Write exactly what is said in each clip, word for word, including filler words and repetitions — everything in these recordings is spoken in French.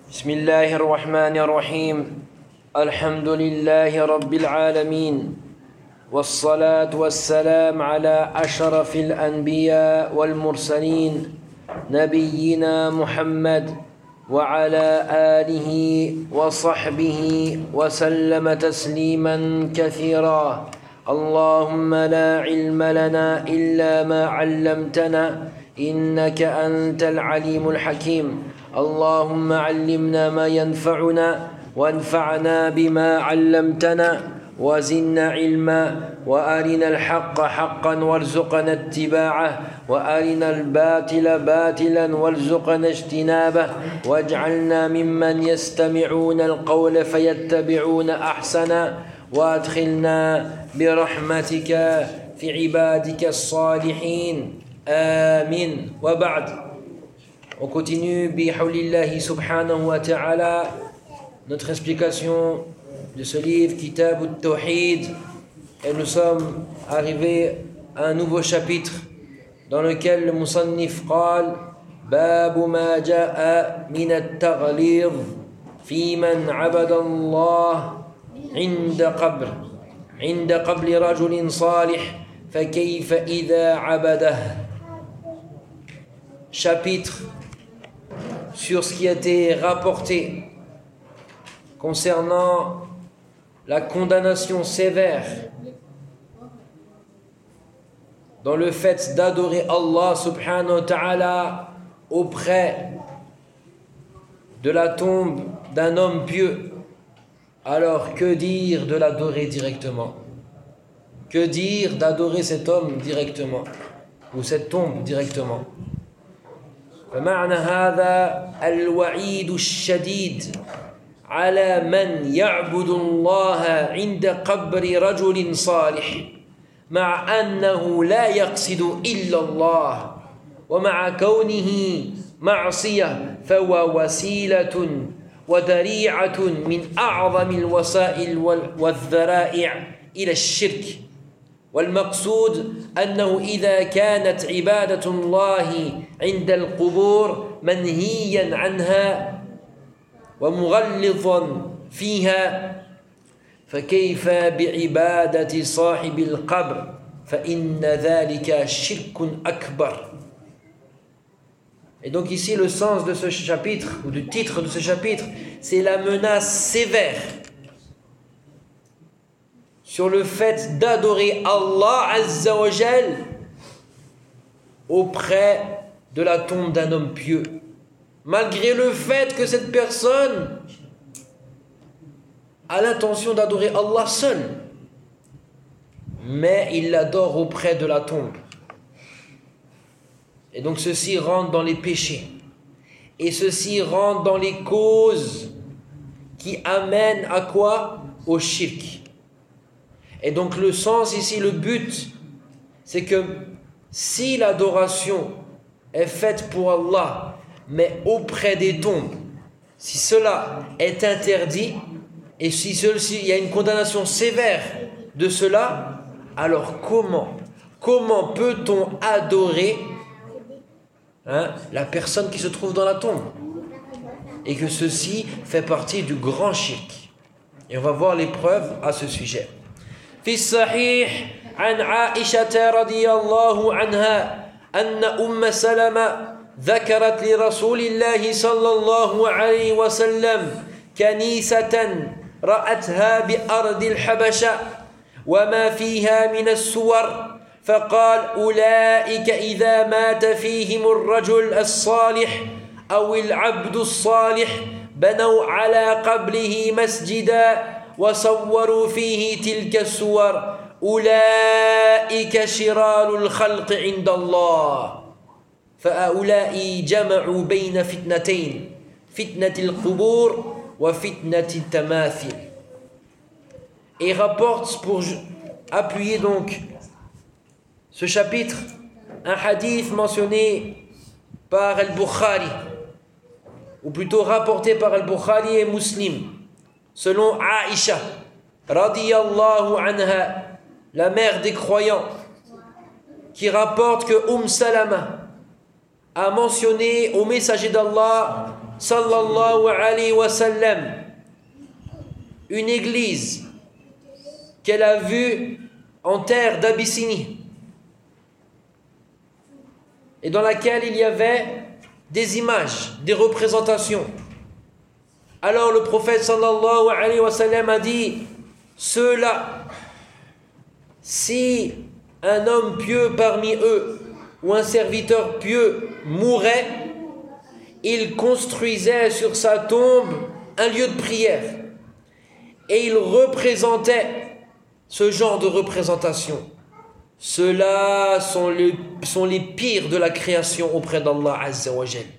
بسم الله الرحمن الرحيم الحمد لله رب العالمين والصلاة والسلام على أشرف الأنبياء والمرسلين نبينا محمد وعلى آله وصحبه وسلم تسليما كثيرا اللهم لا علم لنا إلا ما علمتنا إنك أنت العليم الحكيم اللهم علمنا ما ينفعنا وانفعنا بما علمتنا وزدنا علما وأرنا الحق حقا وارزقنا اتباعه وأرنا الباطل باطلا وارزقنا اجتنابه واجعلنا ممن يستمعون القول فيتبعون أحسنه وأدخلنا برحمتك في عبادك الصالحين آمين وبعد. On continue, bihawlillahi subhanahu wa ta'ala, notre explication de ce livre, Kitab al-Tawhid, et nous sommes arrivés à un nouveau chapitre dans lequel le musannif قال باب ما جاء من التغليظ في من عبد الله عند قبر عند قبر رجل صالح فكيف إذا عبده. Chapitre sur ce qui a été rapporté concernant la condamnation sévère dans le fait d'adorer Allah subhanahu wa ta'ala auprès de la tombe d'un homme pieux. Alors que dire de l'adorer directement? Que dire d'adorer cet homme directement ou cette tombe directement? فمعنى هذا الوعيد الشديد على من يعبد الله عند قبر رجل صالح مع أنه لا يقصد إلا الله ومع كونه معصية فهو وسيلة وذريعة من أعظم الوسائل والذرائع إلى الشرك. والمقصود أنه إذا كانت عبادة الله عند القبور منهيا عنها ومغلظا فيها فكيف بعبادة صاحب القبر فإن ذلك شرك أكبر. Et donc ici le sens de ce chapitre ou du titre de ce chapitre, c'est la menace sévère sur le fait d'adorer Allah Azza wa Jal auprès de la tombe d'un homme pieux, malgré le fait que cette personne a l'intention d'adorer Allah seul, mais il l'adore auprès de la tombe. Et donc ceci rentre dans les péchés, et ceci rentre dans les causes qui amènent à quoi? Au shirk. Et donc le sens ici, le but, c'est que si l'adoration est faite pour Allah, mais auprès des tombes, si cela est interdit, et si il y a une condamnation sévère de cela, alors comment, comment peut-on adorer hein, la personne qui se trouve dans la tombe? Et que ceci fait partie du grand shirk. Et on va voir les preuves à ce sujet. في الصحيح عن عائشة رضي الله عنها أن أم سلمة ذكرت لرسول الله صلى الله عليه وسلم كنيسة رأتها بأرض الحبشة وما فيها من السور فقال أولئك إذا مات فيهم الرجل الصالح أو العبد الصالح بنوا على قبره مسجدا وصوروا فيه تلك الصور أولئك شرار الخلق عند الله فهؤلاء جمعوا بين فتنتين فتنة القبور وفتنة التماثيل. Et rapporte pour appuyer donc ce chapitre un hadith mentionné par Al-Bukhari, ou plutôt rapporté par Al-Bukhari et Muslim, selon Aïcha radiyallahu anha, la mère des croyants, qui rapporte que Umm Salama a mentionné au messager d'Allah sallallahu alayhi wa sallam une église qu'elle a vue en terre d'Abyssinie et dans laquelle il y avait des images, des représentations. Alors le prophète sallallahu alayhi wa sallam a dit, ceux-là, si un homme pieux parmi eux ou un serviteur pieux mourait, il construisait sur sa tombe un lieu de prière et il représentait ce genre de représentation. Ceux-là sont, le, sont les pires de la création auprès d'Allah Azza wa Jal.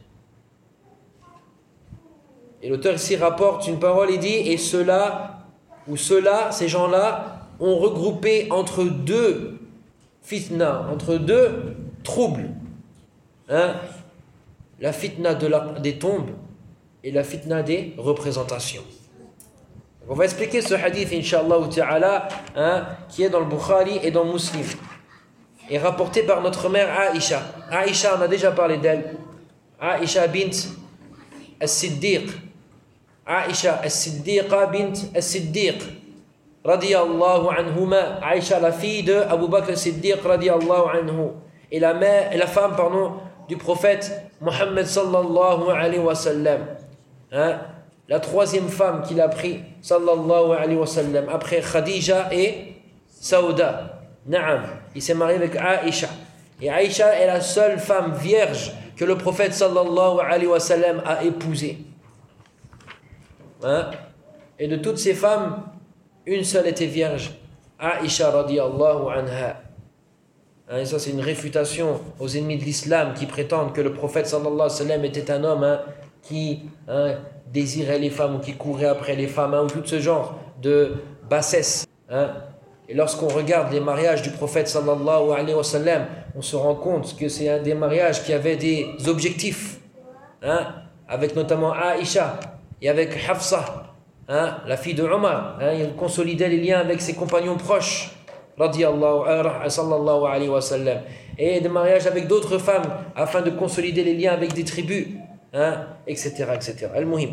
Et l'auteur ici rapporte une parole, il dit, et ceux-là, ou ceux-là, ces gens-là, ont regroupé entre deux fitna, entre deux troubles. Hein? La fitna de la, des tombes et la fitna des représentations. On va expliquer ce hadith, Inch'Allah ta'ala, hein, qui est dans le Bukhari et dans Muslim, et rapporté par notre mère Aïcha. Aïcha, on a déjà parlé d'elle. Aïcha bint as-Siddiq. Aïcha as-Siddiqa bint as-Siddiq. Radiyallahu anhuma. Aïcha, la fille de Abu Bakr as-Siddiq, radiyallahu anhu. Et la, mère, et la femme, pardon, du prophète Muhammad sallallahu alayhi wa sallam. Hein? La troisième femme qu'il a pris, sallallahu alayhi wa sallam, après Khadija et Saouda. Naam, il s'est marié avec Aïcha. Et Aïcha est la seule femme vierge que le prophète sallallahu alayhi wa sallam a épousée. Hein? Et de toutes ces femmes, une seule était vierge, Aïcha radiyallahu anha. Hein, et ça, c'est une réfutation aux ennemis de l'islam qui prétendent que le prophète sallallahu alayhi wa sallam était un homme hein, qui hein, désirait les femmes ou qui courait après les femmes hein, ou tout ce genre de bassesse. Hein. Et lorsqu'on regarde les mariages du prophète sallallahu alayhi wa sallam, on se rend compte que c'est un des mariages qui avait des objectifs, hein, avec notamment Aïcha et avec Hafsa, hein, la fille de Omar. Hein, il consolidait les liens avec ses compagnons proches, radiyallahu sallallahu alayhi wa sallam, et des mariages avec d'autres femmes afin de consolider les liens avec des tribus, hein, et cetera, et cetera. Al-Muhim.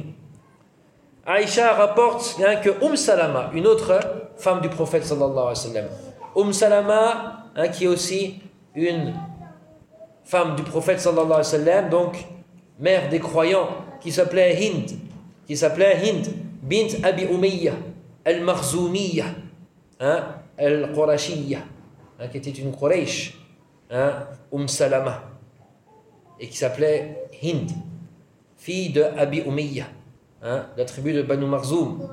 Aïcha rapporte hein, que Umm Salama, une autre femme du prophète sallallahu alayhi wa sallam, Umm Salama, hein, qui est aussi une femme du prophète sallallahu alayhi wa sallam, donc mère des croyants, qui s'appelait Hind, qui s'appelait Hind bint Abi Umayya al-Makhzoumiyya, hein, al-Qurashiyya, hein, qui était une Quraysh, hein, Umm Salama, et qui s'appelait Hind, fille de Abi Umayya, hein, la tribu de Banu Makhzoum.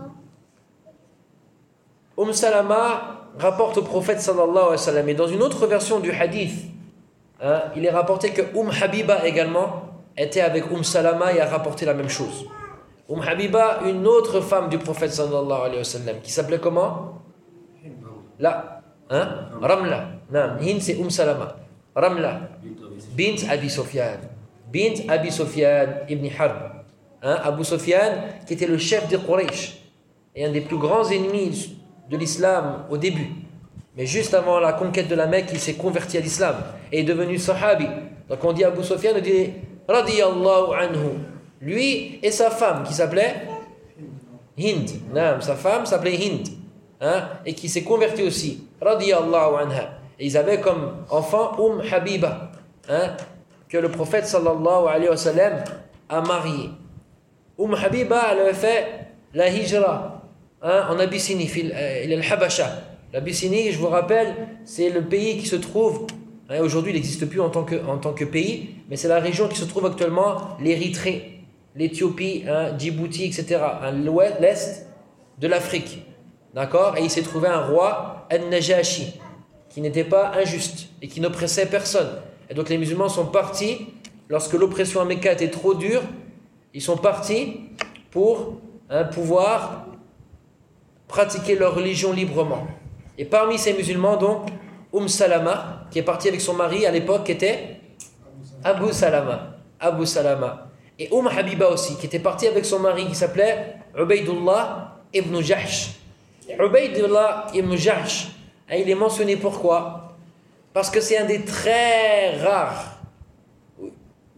Umm Salama rapporte au prophète sallallahu alayhi wa sallam, et dans une autre version du hadith, hein, il est rapporté que Umm Habiba également était avec Umm Salama et a rapporté la même chose. Umm Habiba, une autre femme du prophète sallallahu alayhi wa sallam, qui s'appelait comment? Là, hein? Ramla. Non, Hind c'est Umm Salama. Ramla bint Abi Sufyan, bint Abi Sufyan ibn Harb. Hein, Abu Sufyan, qui était le chef des Quraysh et un des plus grands ennemis de l'islam au début. Mais juste avant la conquête de la Mecque, il s'est converti à l'islam et est devenu sahabi. Donc on dit Abu Sufyan, on dit radiyallahu anhu. Lui et sa femme qui s'appelait Hind. Non, sa femme s'appelait Hind. Hein, et qui s'est converti aussi. Radiyallahu anha. Et ils avaient comme enfant Umm Habiba. Hein, que le prophète sallallahu alayhi wa sallam a marié. Umm Habiba, elle avait fait la hijra hein, en Abyssinie, il est le Habasha. L'Abyssinie, je vous rappelle, c'est le pays qui se trouve, hein, aujourd'hui il n'existe plus en tant, que, en tant que pays, mais c'est la région qui se trouve actuellement, l'Érythrée, l'Éthiopie, hein, Djibouti, et cetera, hein, l'est de l'Afrique. D'accord? Et il s'est trouvé un roi, An-Najashi, qui n'était pas injuste et qui n'oppressait personne. Et donc les musulmans sont partis, lorsque l'oppression à Mecca était trop dure, ils sont partis pour hein, pouvoir pratiquer leur religion librement. Et parmi ces musulmans, donc, Umm Salama, qui est partie avec son mari à l'époque, était Abu Salama. Abu Salama. Et Umm Habiba aussi, qui était partie avec son mari, qui s'appelait Ubaydullah ibn Jahsh. Et Ubaydullah ibn Jahsh, hein, il est mentionné pourquoi? Parce que c'est un des très rares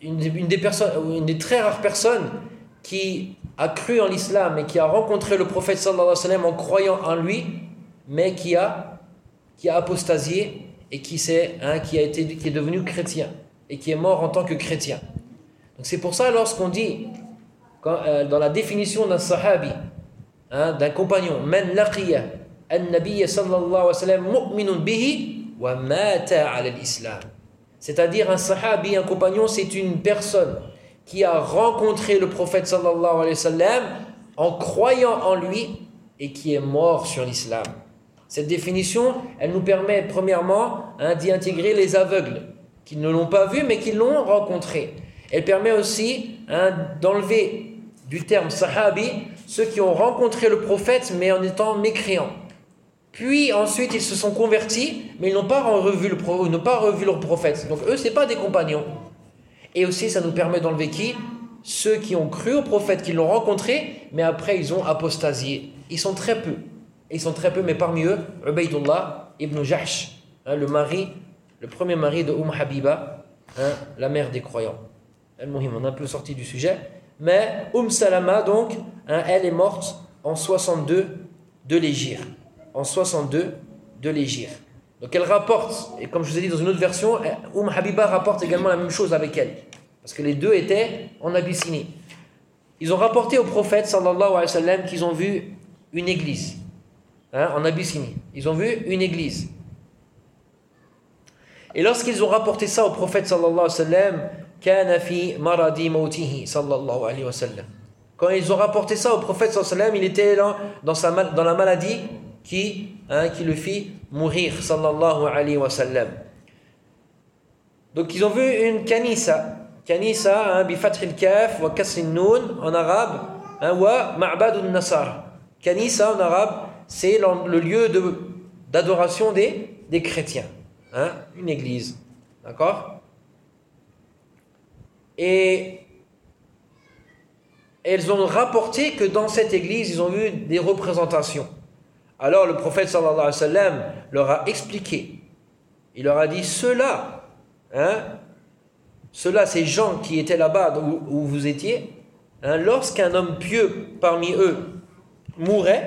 une, une, des personnes, une des très rares personnes qui a cru en l'islam et qui a rencontré le prophète sallallahu alayhi wa sallam en croyant en lui, mais qui a, qui a apostasié et qui, hein, qui, a été, qui est devenu chrétien et qui est mort en tant que chrétien. Donc c'est pour ça, lorsqu'on dit, quand, euh, dans la définition d'un sahabi, hein, d'un compagnon, man laqiya an-nabiyya sallallahu alayhi wa sallam mu'minun bihi wa mata ala l'islam. C'est-à-dire un sahabi, un compagnon, c'est une personne qui a rencontré le prophète sallallahu alayhi wa sallam en croyant en lui et qui est mort sur l'islam. Cette définition, elle nous permet premièrement hein, d'y intégrer les aveugles qui ne l'ont pas vu mais qui l'ont rencontré. Elle permet aussi hein, d'enlever du terme sahabi ceux qui ont rencontré le prophète mais en étant mécréants. Puis ensuite ils se sont convertis mais ils n'ont pas revu, le, ils n'ont pas revu leur prophète. Donc eux, ce n'est pas des compagnons. Et aussi, ça nous permet d'enlever qui? Ceux qui ont cru au prophète, qui l'ont rencontré, mais après ils ont apostasié. Ils sont très peu. Ils sont très peu, mais parmi eux, Ubaydullah ibn Jahsh, hein, le mari, le premier mari de Umm Habiba, hein, la mère des croyants. Al-Muhim, on est un peu sorti du sujet. Mais Umm Salama, donc, hein, elle est morte en soixante-deux de l'Hégire. En soixante-deux de l'Hégire. Donc elle rapporte, et comme je vous ai dit dans une autre version, Umm Habiba rapporte également la même chose avec elle. Parce que les deux étaient en Abyssinie. Ils ont rapporté au prophète sallallahu alayhi wa sallam qu'ils ont vu une église. Hein, en Abyssinie. Ils ont vu une église. Et lorsqu'ils ont rapporté ça au prophète sallallahu alayhi wa sallam, kana fi maradi mautihi sallallahu alayhi wa sallam. Quand ils ont rapporté ça au prophète sallallahu alayhi wa sallam, il était là dans, sa, dans la maladie qui, hein, qui le fit mourir sallallahu alayhi wa sallam. Donc ils ont vu une kanisa. Kanisa, hein, bi fathil kaf wa kasrin noun en arabe, hein, wa ma'badun nasar. Kanisa en arabe, c'est le lieu de, d'adoration des, des chrétiens. Hein, une église. D'accord? Et elles ont rapporté que dans cette église, ils ont vu des représentations. Alors le prophète sallallahu alayhi wa sallam leur a expliqué. Il leur a dit, ceux-là, hein, ceux-là, ces gens qui étaient là-bas où, où vous étiez, hein, lorsqu'un homme pieux parmi eux mourait,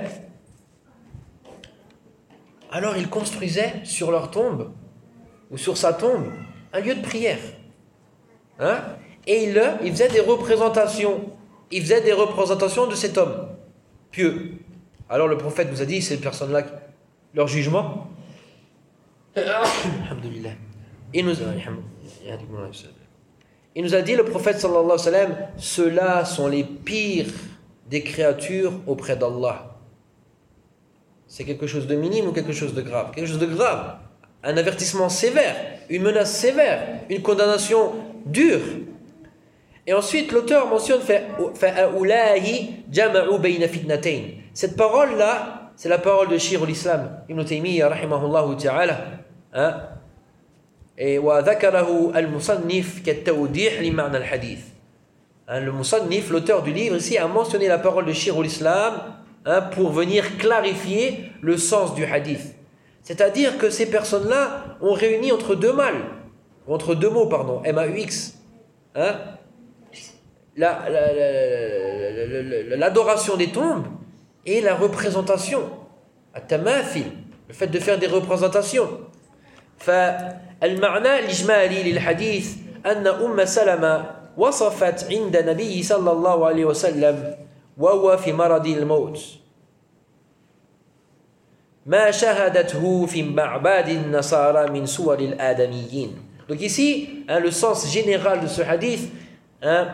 alors ils construisaient sur leur tombe, ou sur sa tombe, un lieu de prière. Hein, et il, il faisait des représentations. Il faisait des représentations de cet homme pieux. Alors le prophète nous a dit, ces personnes-là, leur jugement, alhamdulillah, il nous a, il nous a dit, le prophète sallallahu alayhi wa sallam, ceux-là sont les pires des créatures auprès d'Allah. C'est quelque chose de minime ou quelque chose de grave? Quelque chose de grave. Un avertissement sévère, une menace sévère, une condamnation dure. Et ensuite, l'auteur mentionne cette parole-là, c'est la parole de Shir al-Islam, Ibn Taymiyyah, rahimahullah ta'ala. Hein? Et wa dhakarahu al-musannif kat-tawdih li ma'na al-hadith. Le musannif, l'auteur du livre, ici, a mentionné la parole de Shir al-Islam hein, pour venir clarifier le sens du hadith. C'est-à-dire que ces personnes-là ont réuni entre deux mal, entre deux mots, pardon, M A U X, hein, la, la, la, la, l'adoration des tombes et la représentation, at-tamathil, le fait de faire des représentations. فالمعنى الإجمالي للحديث أن أم سلمة وصفت عند النبي صلى الله عليه وسلم وهو في مرض الموت ما شاهدته في معبد النصارى من صور الآدميين. Donc ici, hein, le sens général de ce hadith, hein,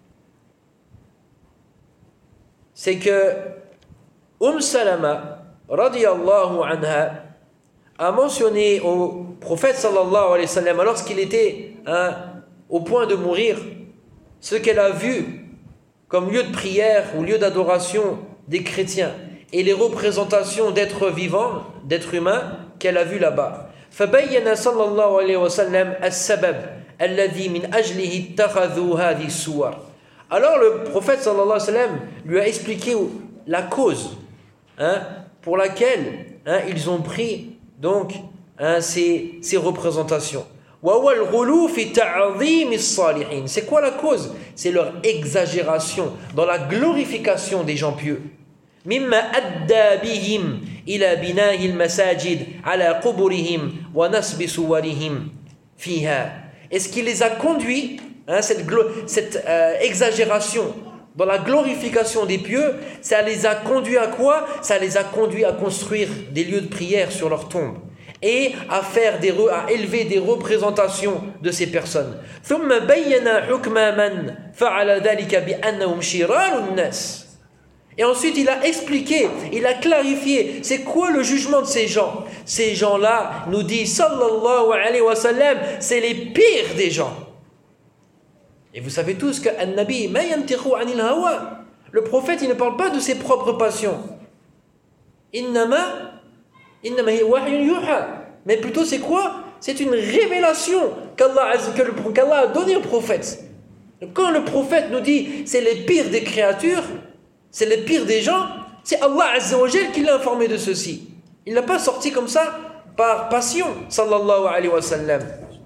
c'est que Umm Salama, radiyallahu anha, a mentionné au prophète sallallahu alayhi wa sallam, lorsqu'il était hein, au point de mourir, ce qu'elle a vu comme lieu de prière ou lieu d'adoration des chrétiens et les représentations d'êtres vivants, d'êtres humains qu'elle a vu là-bas. فبين صلى الله عليه وسلم السبب الذي من أجله اتخذوا هذه الصور. Alors le prophète sallallahu alayhi wa sallam lui a expliqué la cause hein, pour laquelle hein, ils ont pris donc hein, ces, ces représentations. C'est quoi la cause? C'est leur exagération dans la glorification des gens pieux. مما أدى بهم إلى بناء المساجد على قبورهم ونصب صورهم فيها. Et ce qui les a conduits, hein, cette, cette euh, exagération dans la glorification des pieux, ça les a conduits à quoi? Ça les a conduits à construire des lieux de prière sur leurs tombes et à faire des à élever des représentations de ces personnes. ثم بين حكم من فعل ذلك بأنهم شرار الناس. Et ensuite, il a expliqué, il a clarifié, c'est quoi le jugement de ces gens? Ces gens-là, nous dit sallallahu alayhi wa sallam, c'est les pires des gens. Et vous savez tous que An-Nabi, ma yantiqu anil hawa. Le prophète, il ne parle pas de ses propres passions. Innama, innama hi wahyun yuha. Mais plutôt, c'est quoi? C'est une révélation qu'Allah, qu'Allah a donnée au prophète. Quand le prophète nous dit, c'est les pires des créatures, c'est le pire des gens, c'est Allah Azza wa Jal qui l'a informé de ceci. Il n'a pas sorti comme ça par passion, sallallahu alayhi wa sallam.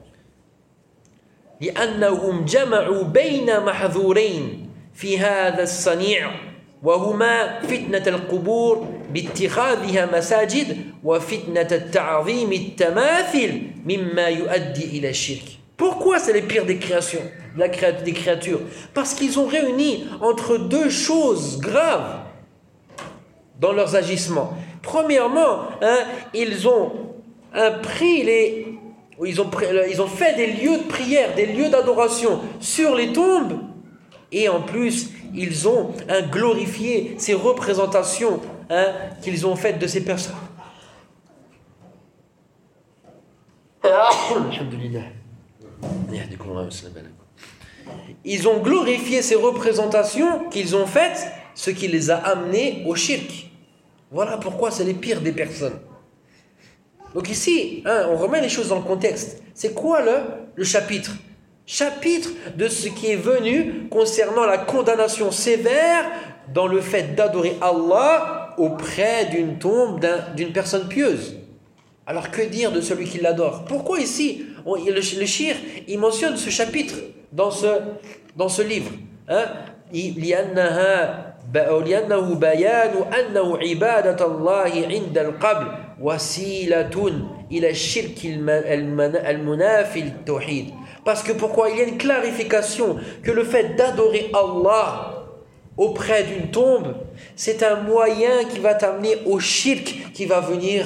لأنهم جمعوا بين محظورين في هذا الصنيع وهما فتنة القبور باتخاذها مساجد وفتنة التعظيم التماثل مما يؤدي إلى الشرك. Pourquoi c'est les pires des créations, des créatures? Parce qu'ils ont réuni entre deux choses graves dans leurs agissements. Premièrement, hein, ils ont hein, pris les, ils ont, ils ont fait des lieux de prière, des lieux d'adoration sur les tombes, et en plus, ils ont hein, glorifié ces représentations hein, qu'ils ont faites de ces personnes. Alhamdulillah. Ils ont glorifié ces représentations qu'ils ont faites, ce qui les a amenés au shirk. Voilà pourquoi c'est les pires des personnes. Donc ici, hein, on remet les choses dans le contexte. C'est quoi le, le chapitre? Chapitre de ce qui est venu concernant la condamnation sévère dans le fait d'adorer Allah auprès d'une tombe d'un, d'une personne pieuse. Alors que dire de celui qui l'adore? Pourquoi ici on, le, le shir, il mentionne ce chapitre dans ce, dans ce livre hein? لأنه بيان أنه عبادة الله عند القبر وسيلة إلى الشرك المنافي للتوحيد. Parce que pourquoi? Il y a une clarification que le fait d'adorer Allah auprès d'une tombe, c'est un moyen qui va t'amener au shirk, qui va venir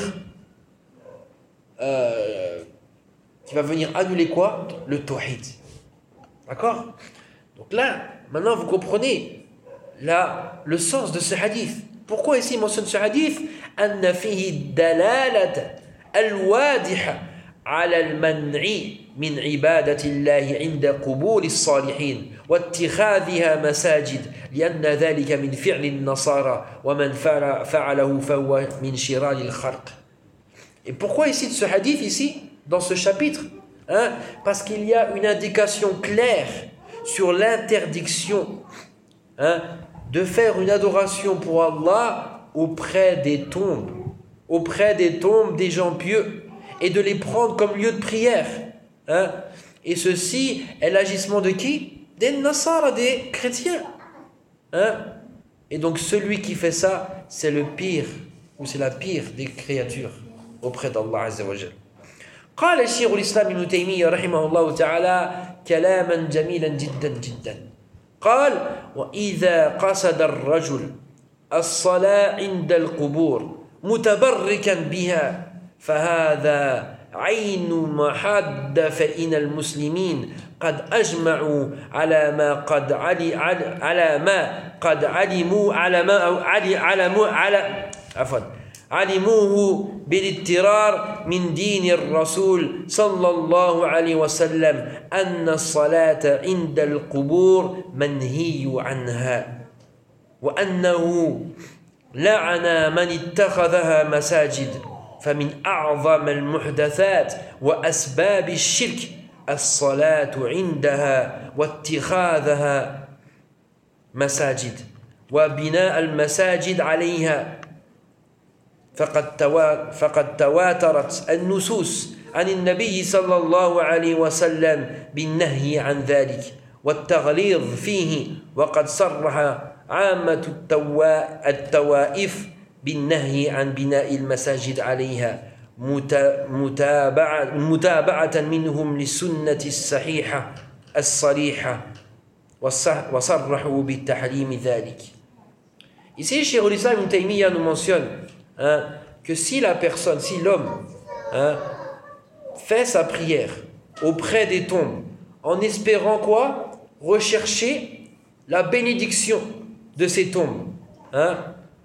Euh, qui va venir annuler quoi? Le tawhid. D'accord? Donc là, maintenant vous comprenez là, le sens de ce hadith. Pourquoi ici il mentionne ce hadith? أن فيه الدلالة الواضحة على المنع من عبادة الله عند قبور الصالحين واتخاذها مساجد لأن ذلك من فعل النصارى ومن فعله فهو من شرار الخلق. Et pourquoi ici de ce hadith ici, dans ce chapitre hein? Parce qu'il y a une indication claire sur l'interdiction hein, de faire une adoration pour Allah auprès des tombes, auprès des tombes des gens pieux, et de les prendre comme lieu de prière. Hein? Et ceci est l'agissement de qui? Des Nasara, des chrétiens. Hein? Et donc celui qui fait ça, c'est le pire, ou c'est la pire des créatures auprès d'Allah Azza wa Jal. قال الشيخ الإسلام ابن تيمية رحمه الله تعالى كلاما جميلا جدا جدا. قال: وإذا قصد الرجل الصلاة عند القبور متبركا بها فهذا عين محد فإن المسلمين قد أجمعوا على ما قد علي على ما قد علموا على ما علي علموا على عفوا علموه بالاضطرار من دين الرسول صلى الله عليه وسلم أن الصلاة عند القبور منهي عنها وأنه لعن من اتخذها مساجد فمن أعظم المحدثات وأسباب الشرك الصلاة عندها واتخاذها مساجد وبناء المساجد عليها فقد فقد تواترت النصوص عن النبي صلى الله عليه وسلم بالنهي عن ذلك والتغليظ فيه وقد صرح عامة التوائف بالنهي عن بناء المساجد عليها متابعة, متابعة منهم للسنة الصحيحة الصريحة وصرحوا بالتحريم ذلك. Ici, Cheikh al-Islam Ibn Taymiyyah nous mentionne hein, que si la personne, si l'homme hein, fait sa prière auprès des tombes en espérant quoi? Rechercher la bénédiction de ces tombes. Hein?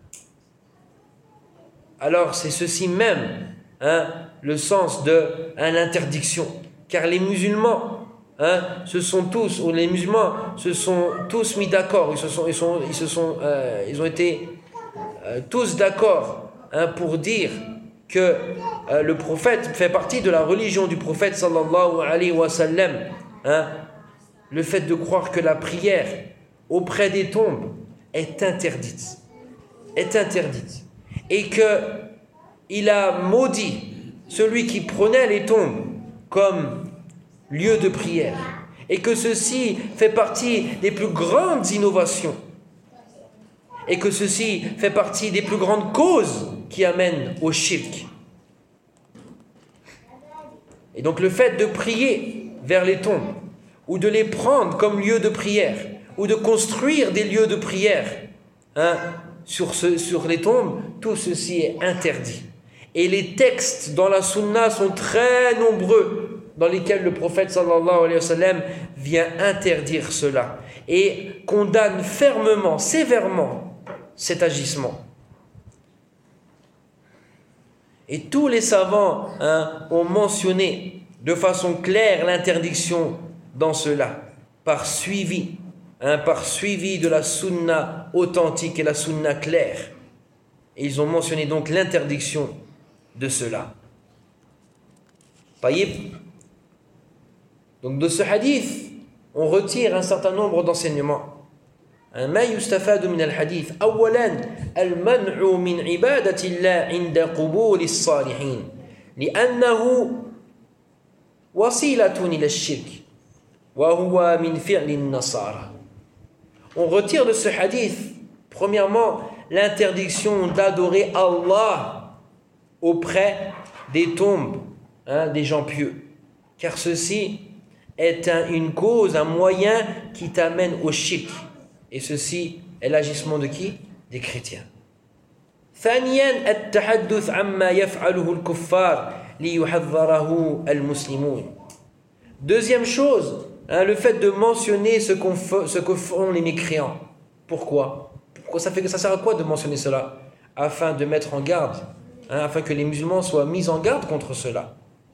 Alors c'est ceci même hein, le sens de hein, l'interdiction. Car les musulmans hein, se sont tous, ou les musulmans se sont tous mis d'accord, ils se sont, ils sont, ils se sont, euh, ils ont été euh, tous d'accord hein, pour dire que euh, le prophète fait partie de la religion du prophète sallallahu alayhi wa sallam. Hein, le fait de croire que la prière auprès des tombes est interdite, est interdite, et que il a maudit celui qui prenait les tombes comme lieu de prière, et que ceci fait partie des plus grandes innovations, et que ceci fait partie des plus grandes causes qui amènent au shirk. Et donc le fait de prier vers les tombes, ou de les prendre comme lieu de prière, ou de construire des lieux de prière hein, sur, ce, sur les tombes, tout ceci est interdit. Et les textes dans la sunna sont très nombreux, dans lesquels le prophète sallallahu alayhi wa sallam vient interdire cela, et condamne fermement, sévèrement, cet agissement. Et tous les savants hein, ont mentionné de façon claire l'interdiction dans cela, par suivi, hein, par suivi de la sunna authentique et la sunna claire. Et ils ont mentionné donc l'interdiction de cela. Taïb. Donc de ce hadith, on retire un certain nombre d'enseignements. ما يستفاد من الحديث أولا المنع من عبادة الله عند قبول الصالحين لأنه وسيلة إلى الشرك وهو من فعل النصارى. On retire de ce hadith premièrement l'interdiction d'adorer Allah auprès des tombes hein, des gens pieux, car ceci est un, une cause, un moyen qui t'amène au shirk. Et ceci est l'agissement de qui? Des chrétiens. ثانيا التحدث عما يفعله الكفار ليحذره المسلمون. Deuxième chose, hein, le fait de mentionner ce, qu'on fait, ce que font les mécréants. Pourquoi? Pourquoi ça, fait, ça sert à quoi de mentionner cela? Afin de mettre en garde, hein, afin que les musulmans soient mis en garde contre cela.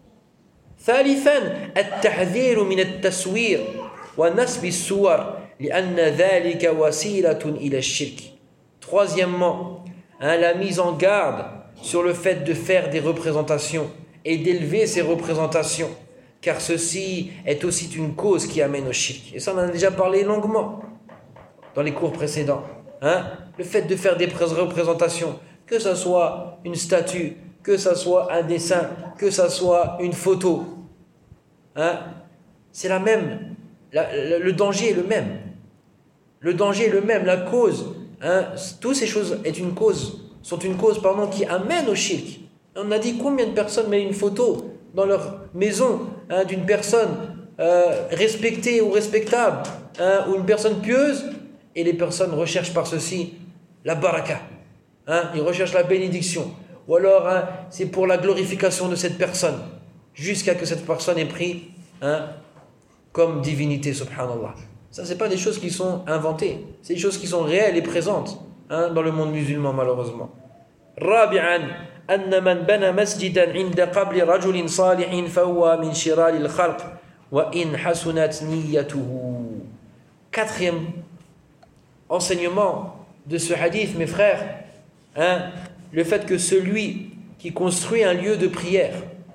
ثالثا التحذير من التسوير ونسب الصور لأن ذلك وسيلة إلى الشرك. Troisièmement, hein, la mise en garde sur le fait de faire des représentations et d'élever ces représentations, car ceci est aussi une cause qui amène au shirk. Et ça, on en a déjà parlé longuement dans les cours précédents. Hein? Le fait de faire des représentations, que ce soit une statue, que ce soit un dessin, que ce soit une photo, hein? C'est la même. La, la, le danger est le même. Le danger est le même. La cause, hein? Toutes ces choses est une cause, sont une cause pardon, qui amène au shirk. On a dit combien de personnes mettent une photo dans leur maison hein, d'une personne euh, respectée ou respectable, hein, ou une personne pieuse, et les personnes recherchent par ceci la baraka. Hein, ils recherchent la bénédiction. Ou alors, hein, c'est pour la glorification de cette personne, jusqu'à que cette personne ait pris hein, comme divinité, subhanallah. Ça, ce n'est pas des choses qui sont inventées, c'est des choses qui sont réelles et présentes hein, dans le monde musulman, malheureusement. رابعا أن من بنى مسجدا عند قبر رجل صالح فهو من شرار الخلق وإن حسنت نيته. Quatrième enseignement de ce hadith, mes frères, hein, le fait que celui qui construit un lieu de prière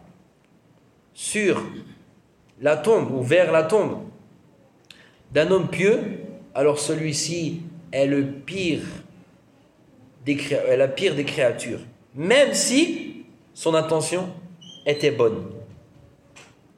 sur la tombe ou vers la tombe d'un homme pieux, alors celui-ci est le pire des créa- la pire des créatures, même si son intention était bonne.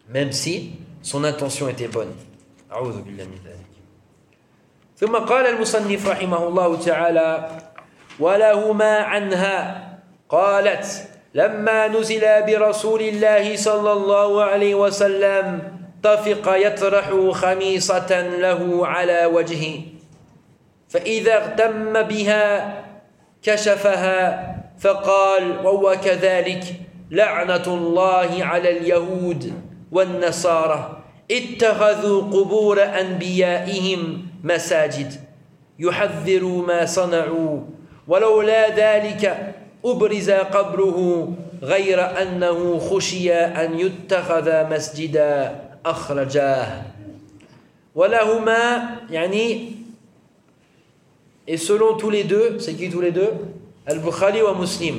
même si son intention était bonne. أعوذ بالله من ذلك. ثم قال المصنف رحمه الله تعالى: ولهما عنها قالت: لما نزل برسول الله صلى الله عليه وسلم طفق يطرح خميصة له على وجهه، فإذا اغتم بها كشفها فقال وهو كذلك: لعنة الله على اليهود والنصارى اتخذوا قبور أنبيائهم مساجد يحذر ما صنعوا ولولا ذلك أبرز قبره غير أنه خشي أن يتخذ مسجدا أخرجاه. ولهما يعني et selon tous les deux, c'est qui tous les deux? Al-Bukhari wa Muslim.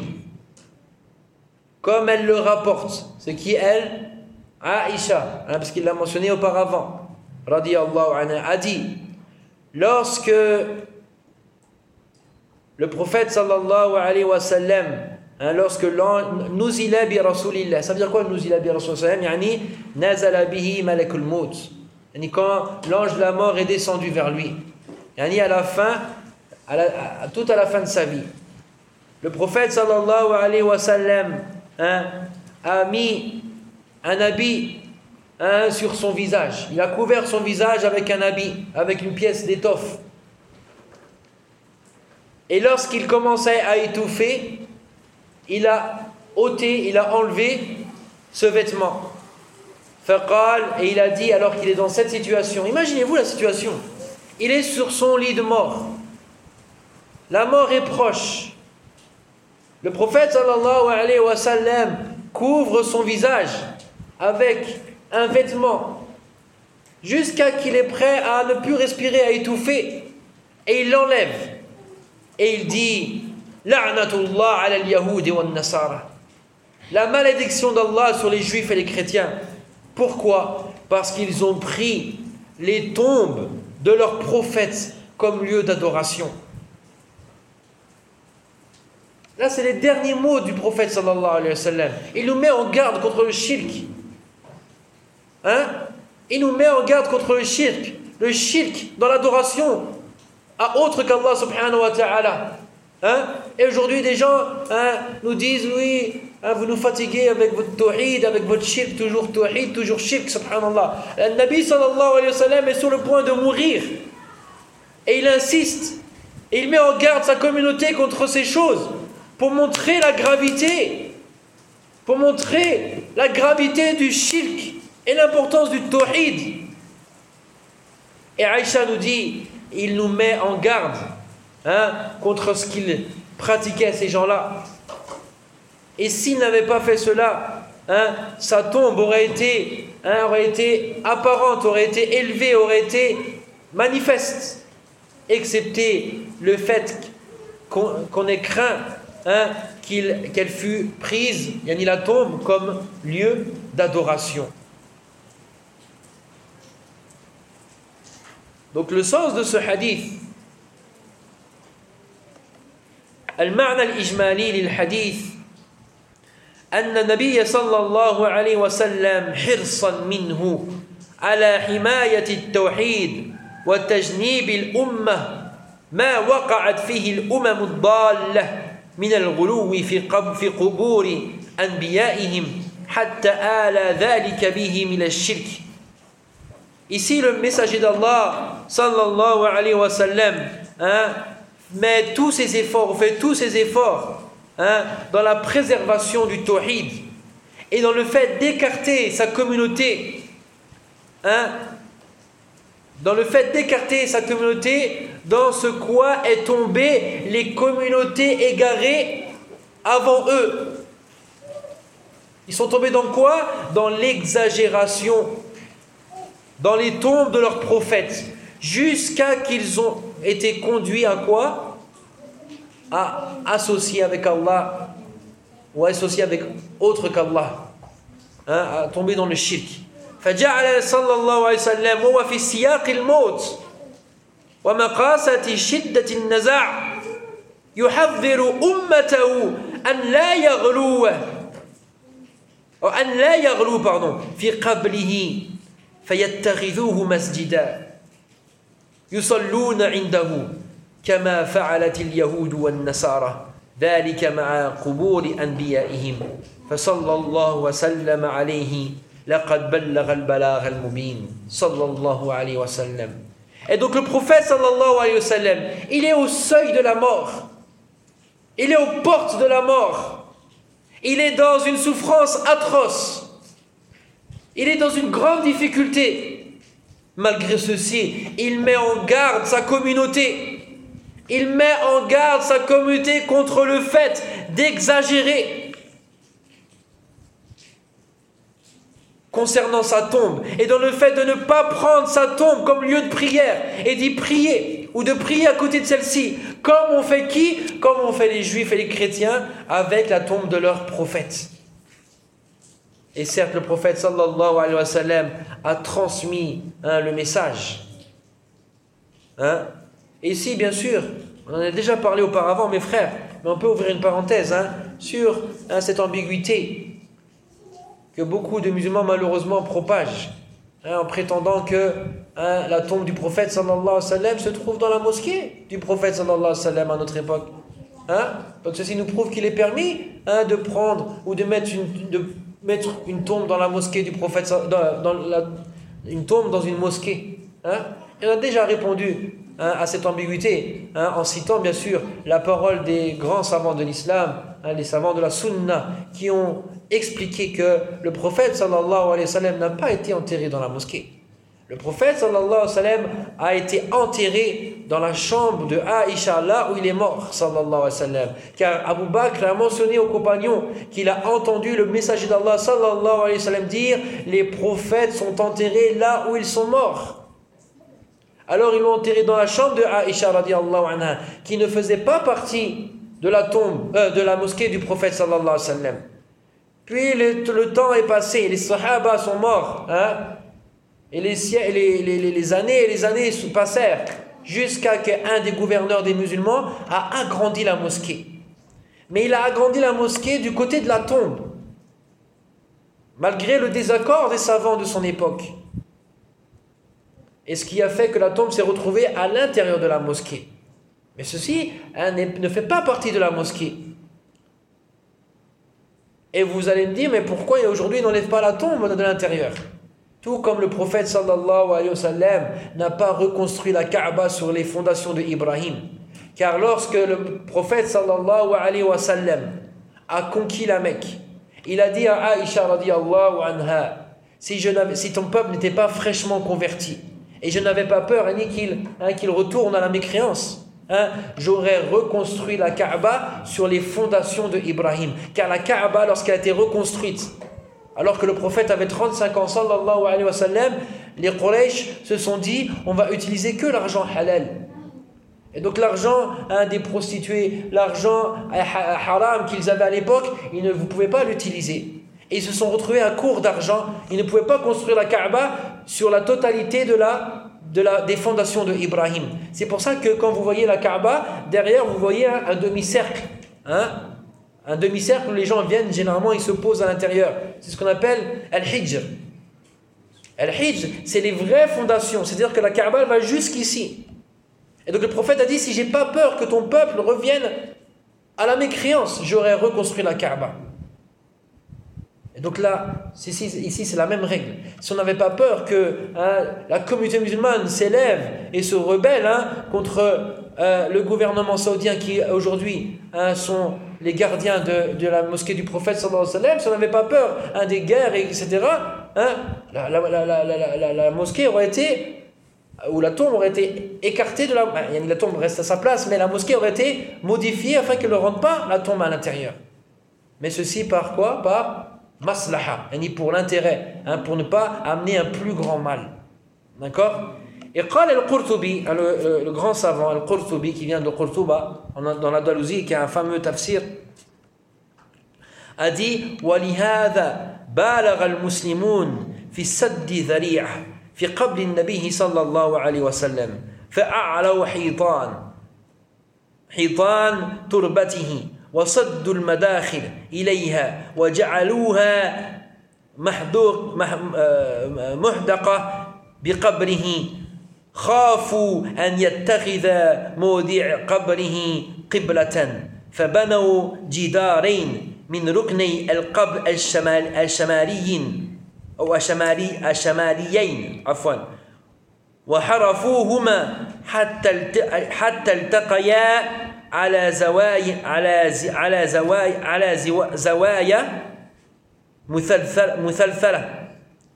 Comme elle le rapporte, c'est qui elle? Aïcha, hein, parce qu'il l'a mentionné auparavant, radiyallahu anha, a dit, lorsque le prophète sallallahu alayhi wa sallam, hein, lorsque nuzila bi rasulillah, ça veut dire quoi nuzila bi rasulillah? Yani nazala bihi malakul maut, yani quand l'ange de la mort est descendu vers lui, yani à la fin, à la, à, tout à la fin de sa vie, le prophète sallallahu alayhi wa sallam, hein, a mis un habit, hein, sur son visage. Il a couvert son visage avec un habit, avec une pièce d'étoffe. Et lorsqu'il commençait à étouffer, il a ôté, il a enlevé ce vêtement. Faqal, et il a dit, alors qu'il est dans cette situation, imaginez-vous la situation, il est sur son lit de mort. La mort est proche. Le prophète sallallahu alayhi wa sallam couvre son visage avec un vêtement jusqu'à qu'il est prêt à ne plus respirer, à étouffer, et il l'enlève et il dit la'natullah ala al-yahudi wa an-nasara, la malédiction d'Allah sur les juifs et les chrétiens. Pourquoi? Parce qu'ils ont pris les tombes de leurs prophètes comme lieu d'adoration. Là, c'est les derniers mots du prophète sallallahu alayhi wa sallam. Il nous met en garde contre le shirk. Hein? Il nous met en garde contre le shirk. Le shirk dans l'adoration à autre qu'Allah subhanahu wa ta'ala. Hein? Et aujourd'hui, des gens, hein, nous disent, oui, hein, vous nous fatiguez avec votre tawhid, avec votre shirk, toujours tawhid, toujours shirk, subhanallah. Le Nabi sallallahu alayhi wa sallam est sur le point de mourir. Et il insiste. Et il met en garde sa communauté contre ces choses. Pour montrer la gravité, pour montrer la gravité du shirk et l'importance du tawhid. Et Aïcha nous dit, il nous met en garde, hein, contre ce qu'ils pratiquaient, ces gens-là. Et s'il n'avait pas fait cela, hein, sa tombe aurait été, hein, aurait été apparente, aurait été élevée, aurait été manifeste, excepté le fait qu'on, qu'on ait craint, hein, qu'il, qu'elle fut prise, yani la tombe, comme lieu d'adoration. Donc le sens de ce hadith, المعنى الإجمالي للحديث أن النبي صلى الله عليه وسلم حرصا منه على حماية التوحيد وتجنيب الأمة ما وقعت فيه الأمم الضالة من الغلو في في قبور أنبيائهم حتى آل ذلك بهم إلى الشرك. Ici, le messager d'Allah, sallallahu alayhi wa sallam, hein, met tous ses efforts, fait tous ses efforts, hein, dans la préservation du tawhid et dans le fait d'écarter sa communauté, hein, dans le fait d'écarter sa communauté dans ce quoi est tombé les communautés égarées avant eux. Ils sont tombés dans quoi? Dans l'exagération, dans les tombes de leurs prophètes, jusqu'à qu'ils ont été conduits à quoi? À associer avec Allah, ou associer avec autre qu'Allah, hein, à tomber dans le shirk. فجعل صلى الله عليه وسلم هو في سياق الموت ومقاسة شدة النزاع يحذر أمته أن لا يغلوا أن لا يغلو pardon في قبله فيتخذوه مسجدا يصلون عنده كما فعلت اليهود والنصارى ذلك مع قبور أنبيائهم فصلى الله وسلم عليه لقد بلغ البلاغ المبين صلى الله عليه وسلم. Et donc le prophète sallallahu alayhi wa sallam, il est au seuil de la mort, il est aux portes de la mort, il est dans une souffrance atroce, il est dans une grande difficulté. Malgré ceci, il met en garde sa communauté, il met en garde sa communauté contre le fait d'exagérer concernant sa tombe, et dans le fait de ne pas prendre sa tombe comme lieu de prière et d'y prier, ou de prier à côté de celle-ci, comme on fait qui? Comme on fait les juifs et les chrétiens avec la tombe de leur prophète. Et certes, le prophète sallallahu alayhi wa sallam a transmis hein, le message. Hein? Et ici, bien sûr, on en a déjà parlé auparavant, mes frères, mais on peut ouvrir une parenthèse hein, sur hein, cette ambiguïté que beaucoup de musulmans malheureusement propagent, hein, en prétendant que hein, la tombe du prophète sallallahu alayhi wa sallam se trouve dans la mosquée du prophète sallallahu alayhi wa sallam à notre époque. Hein? Donc ceci nous prouve qu'il est permis hein, de prendre ou de mettre, une, de mettre une tombe dans la mosquée du prophète, dans, dans la, une tombe dans une mosquée. Hein? Et on a déjà répondu hein, à cette ambiguïté hein, en citant bien sûr la parole des grands savants de l'islam, hein, les savants de la sunna qui ont expliqué que le prophète sallallahu alayhi wa sallam n'a pas été enterré dans la mosquée. Le prophète sallallahu alayhi wa sallam a été enterré dans la chambre de Aïcha, là où il est mort sallallahu alayhi wa sallam. Car Abu Bakr a mentionné aux compagnons qu'il a entendu le messager d'Allah sallallahu alayhi wa sallam dire « Les prophètes sont enterrés là où ils sont morts ». Alors ils l'ont enterré dans la chambre de Aïcha radiyallahu anha, qui ne faisait pas partie de la tombe, euh, de la mosquée du prophète sallallahu alayhi wa sallam. Puis le, le temps est passé, les sahaba sont morts, hein? Et les, les, les, les années et les années passèrent jusqu'à qu'un des gouverneurs des musulmans a agrandi la mosquée. Mais il a agrandi la mosquée du côté de la tombe, malgré le désaccord des savants de son époque. Et ce qui a fait que la tombe s'est retrouvée à l'intérieur de la mosquée. Mais ceci hein, ne fait pas partie de la mosquée. Et vous allez me dire, mais pourquoi aujourd'hui il n'enlève pas la tombe de l'intérieur? Tout comme le prophète sallallahu alayhi wa sallam n'a pas reconstruit la Kaaba sur les fondations de Ibrahim. Car lorsque le prophète sallallahu alayhi wa sallam a conquis la Mecque, il a dit à Aïcha radiyallahu anha, si, je si ton peuple n'était pas fraîchement converti, et je n'avais pas peur hein, qu'il hein, qu'il retourne à la mécréance, hein, j'aurais reconstruit la Kaaba sur les fondations de Ibrahim. Car la Kaaba, lorsqu'elle a été reconstruite, alors que le prophète avait trente-cinq ans, sallallahu alayhi wa sallam, les Quraysh se sont dit, on va utiliser que l'argent halal. Et donc l'argent hein, des prostituées, l'argent haram qu'ils avaient à l'époque, ils ne vous pouvez pas l'utiliser. Et ils se sont retrouvés à court d'argent. Ils ne pouvaient pas construire la Kaaba sur la totalité de la, de la, des fondations de Ibrahim. C'est pour ça que quand vous voyez la Kaaba, derrière vous voyez un, un demi-cercle. Hein? Un demi-cercle où les gens viennent, généralement ils se posent à l'intérieur. C'est ce qu'on appelle Al-Hijr. Al-Hijr, c'est les vraies fondations. C'est-à-dire que la Kaaba elle va jusqu'ici. Et donc le prophète a dit, si j'ai pas peur que ton peuple revienne à la mécréance, j'aurais reconstruit la Kaaba. Et donc là, ici, ici c'est la même règle. Si on n'avait pas peur que hein, la communauté musulmane s'élève et se rebelle hein, contre euh, le gouvernement saoudien qui aujourd'hui hein, sont les gardiens de, de la mosquée du prophète sallallahu alayhi wa sallam, si on n'avait pas peur hein, des guerres, et cetera, hein, la, la, la, la, la, la, la mosquée aurait été, ou la tombe aurait été écartée de la... Ben, la tombe reste à sa place, mais la mosquée aurait été modifiée afin qu'elle ne rentre pas la tombe à l'intérieur. Mais ceci par quoi? Par maslaha, pour l'intérêt, hein, pour ne pas amener un plus grand mal. D'accord? Et قال القرطبي, le, le, le grand savant Al-Qurtubi qui vient de Qurtuba dans l'Andalousie, qui a un fameux tafsir, a dit ولهذا بالغ المسلمون في سد ذريعة في قبل النبي صلى الله عليه وسلم فأعلوا حيطان حيطان تربته وصدوا المداخل إليها وجعلوها محدوق محدقة بقبره خافوا أن يتخذ موضع قبره قبلة فبنوا جدارين من ركني القبر الشمال الشماليين أو الشمالي الشماليين عفوا وحرفوهما حتى حتى التقيا على زوايا على على زوايا على زوايا مثلثلة مثلثلة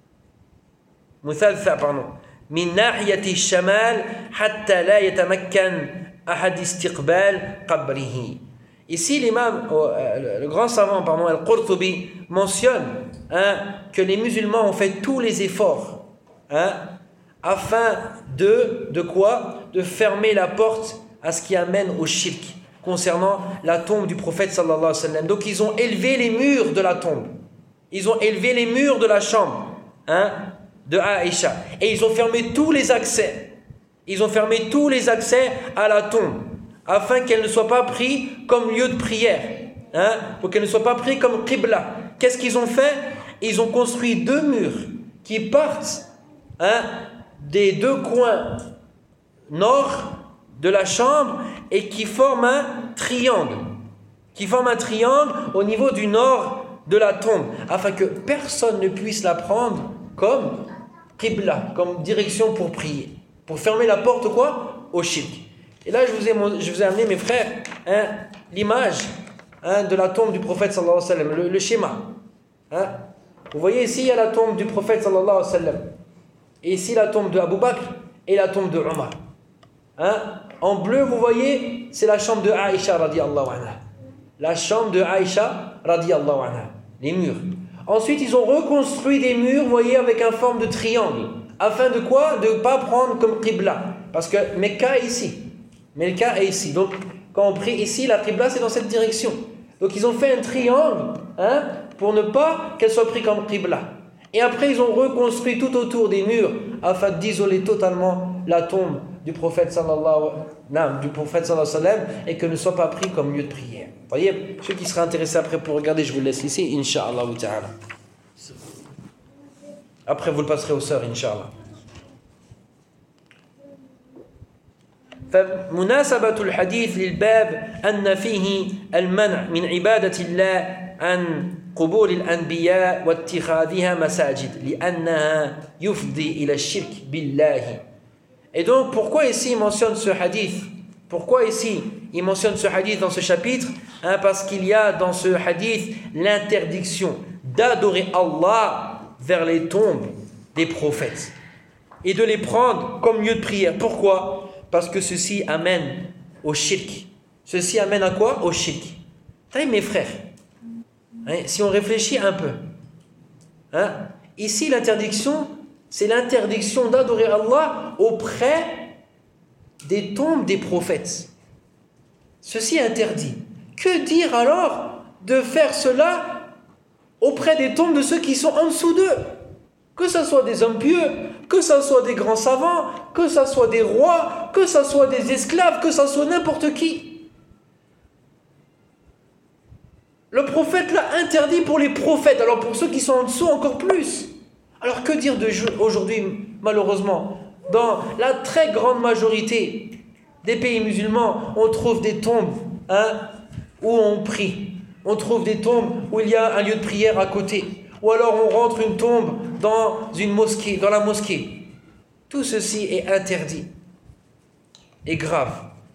مثلثة pardon من ناحية الشمال حتى لا يتمكن أحد استقبال قبره. Ici, l'imam, le grand savant, pardon, Al-Qurtubi, mentionne hein, que les musulmans ont fait tous les efforts hein, afin de, de quoi? De fermer la porte à ce qui amène au shirk concernant la tombe du prophète sallallahu alayhi wa sallam. Donc ils ont élevé les murs de la tombe. Ils ont élevé les murs de la chambre hein, de Aïcha. Et ils ont fermé tous les accès. Ils ont fermé tous les accès à la tombe afin qu'elle ne soit pas prise comme lieu de prière. Hein, pour qu'elle ne soit pas prise comme qibla. Qu'est-ce qu'ils ont fait? Ils ont construit deux murs qui partent hein, des deux coins nord de la chambre et qui forment un triangle. Qui forment un triangle au niveau du nord de la tombe, afin que personne ne puisse la prendre comme qibla, comme direction pour prier, pour fermer la porte quoi? Au shirk. Et là je vous ai, je vous ai amené mes frères hein, l'image hein, de la tombe du prophète sallallahu alayhi wa sallam, le, le schéma hein. Vous voyez ici il y a la tombe du prophète sallallahu alayhi wa sallam et ici la tombe de Abu Bakr et la tombe de Omar hein. En bleu vous voyez c'est la chambre de Aïcha radiyallahu anha, la chambre de Aïcha radiyallahu anha, les murs. Ensuite, ils ont reconstruit des murs, vous voyez, avec une forme de triangle. Afin de quoi? De ne pas prendre comme qibla. Parce que Mecca est ici. Mecca est ici. Donc, quand on prie ici, la qibla, c'est dans cette direction. Donc, ils ont fait un triangle hein, pour ne pas qu'elle soit prise comme qibla. Et après, ils ont reconstruit tout autour des murs afin d'isoler totalement la tombe du prophète sallallahu, non, du prophète sallallahu alayhi wa sallam et que ne soit pas pris comme lieu de prière. Vous voyez, ceux qui seraient intéressés après pour regarder, je vous laisse ici, Inch'Allah ta'ala. Après, vous le passerez aux sœurs, Inch'Allah. فمناسبة الحديث للباب أن فيه المنع من عبادة الله عن قبور الأنبياء واتخاذها مساجد لأنها يفضي إلى الشرك بالله. Et donc, pourquoi ici il mentionne ce hadith? Pourquoi ici il mentionne ce hadith dans ce chapitre hein, parce qu'il y a dans ce hadith l'interdiction d'adorer Allah vers les tombes des prophètes et de les prendre comme lieu de prière. Pourquoi? Parce que ceci amène au shirk. Ceci amène à quoi? Au shirk. T'as mes frères, hein, si on réfléchit un peu, hein, ici l'interdiction, c'est l'interdiction d'adorer Allah auprès des tombes des prophètes. Ceci est interdit. Que dire alors de faire cela auprès des tombes de ceux qui sont en dessous d'eux? Que ce soit des hommes pieux, que ce soit des grands savants, que ce soit des rois, que ce soit des esclaves, que ce soit n'importe qui. Le prophète l'a interdit pour les prophètes, alors pour ceux qui sont en dessous encore plus. Alors que dire de aujourd'hui, malheureusement, dans la très grande majorité des pays musulmans, on trouve des tombes hein, où on prie. On trouve des tombes où il y a un lieu de prière à côté. Ou alors on rentre une tombe dans une mosquée, dans la mosquée. Tout ceci est interdit et grave.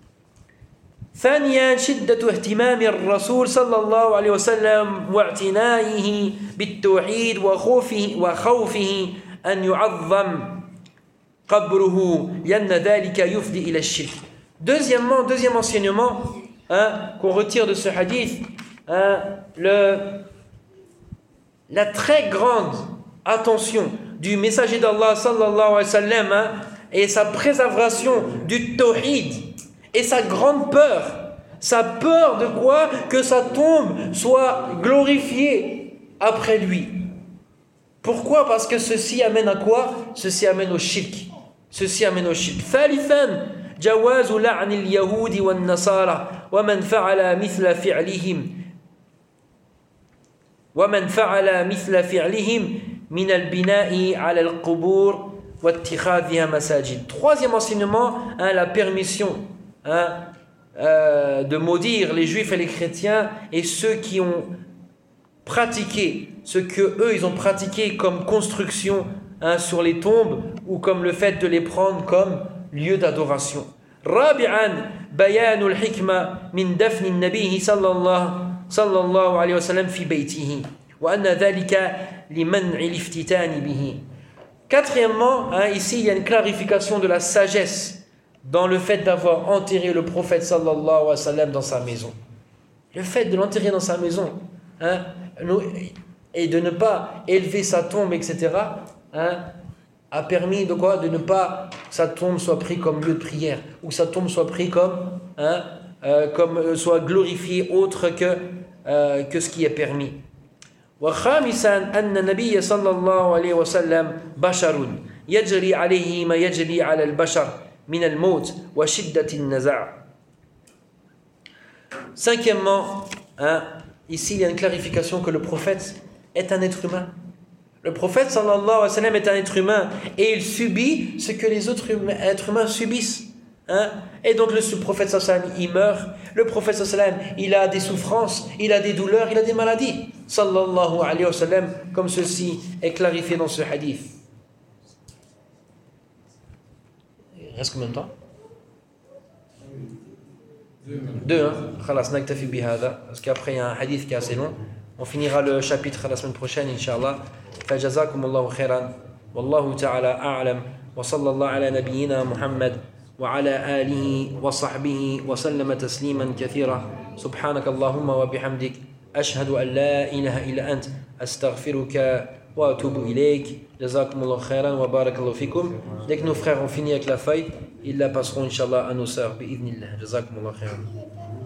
ثانيا شدة اهتمام الرسول صلى الله عليه وسلم واعتنائه بالتوحيد وخوفه وخوفه أن يعظم قبره لأن ذلك يفضي إلى الشرك. Deuxièmement, deuxième enseignement hein, qu'on retire de ce hadith, hein, le, la très grande attention du messager d'Allah sallallahu alayhi wa sallam hein, et sa préservation du tawhid et sa grande peur, sa peur de quoi? Que sa tombe soit glorifiée après lui. Pourquoi? Parce que ceci amène à quoi? Ceci amène au shirk. Ceci amène au shirk. ثالثا جواز لعن اليهود والنصارى ومن فعل مثل فعلهم ومن فعل مثل فعلهم من البناء على القبور واتخاذها مساجد. Troisième enseignement, hein, la permission hein, euh, de maudire les juifs et les chrétiens et ceux qui ont pratiqué ce que eux ils ont pratiqué comme construction hein, sur les tombes ou comme le fait de les prendre comme lieu d'adoration. رابعا بيان الحكمة من دفن النبي صلى الله صلى الله عليه وسلم في بيته وأن ذلك لمنع الافتتان به. Quatrièmement, hein, ici il y a une clarification de la sagesse dans le fait d'avoir enterré le prophète sallallahu alayhi wa sallam dans sa maison. Le fait de l'enterrer dans sa maison hein, et de ne pas élever sa tombe, et cetera, hein, a permis de quoi? De ne pas que sa tombe soit prise comme lieu de prière ou que sa tombe soit prise comme, hein, euh, comme euh, soit glorifiée autre que, euh, que ce qui est permis. وخامسا أن النبي صلى الله عليه وسلم بشر يجري عليه ما يجري على البشر من الموت وشدة النزع. Cinquièmement, hein, ici il y a une clarification que le prophète est un être humain. Le prophète sallallahu alayhi wa sallam est un être humain et il subit ce que les autres humains, êtres humains subissent. Hein? Et donc le prophète sallallahu alayhi wa sallam, il meurt. Le prophète sallallahu alayhi wa sallam, il a des souffrances, il a des douleurs, il a des maladies. Sallallahu alayhi wa sallam, comme ceci est clarifié dans ce hadith. Il reste combien de temps? Deux, hein? Khalas, naktafi bihada. Parce qu'après il y a un hadith qui est assez long. On finira le chapitre la semaine prochaine, Inch'Allah. فجزاكم الله خيرا والله تعالى أعلم وصلى الله على نبينا محمد وعلى آله وصحبه وسلم تسليما كثيرا سبحانك اللهم وبحمدك أشهد أن لا إله إلا أنت أستغفرك وأتوب إليك جزاكم الله خيرا وبارك الله فيكم. Dès que nos frères ont fini avec la feuille, ils la passeront Inch'Allah à nos sœurs بإذن الله. جزاكم الله خيرا.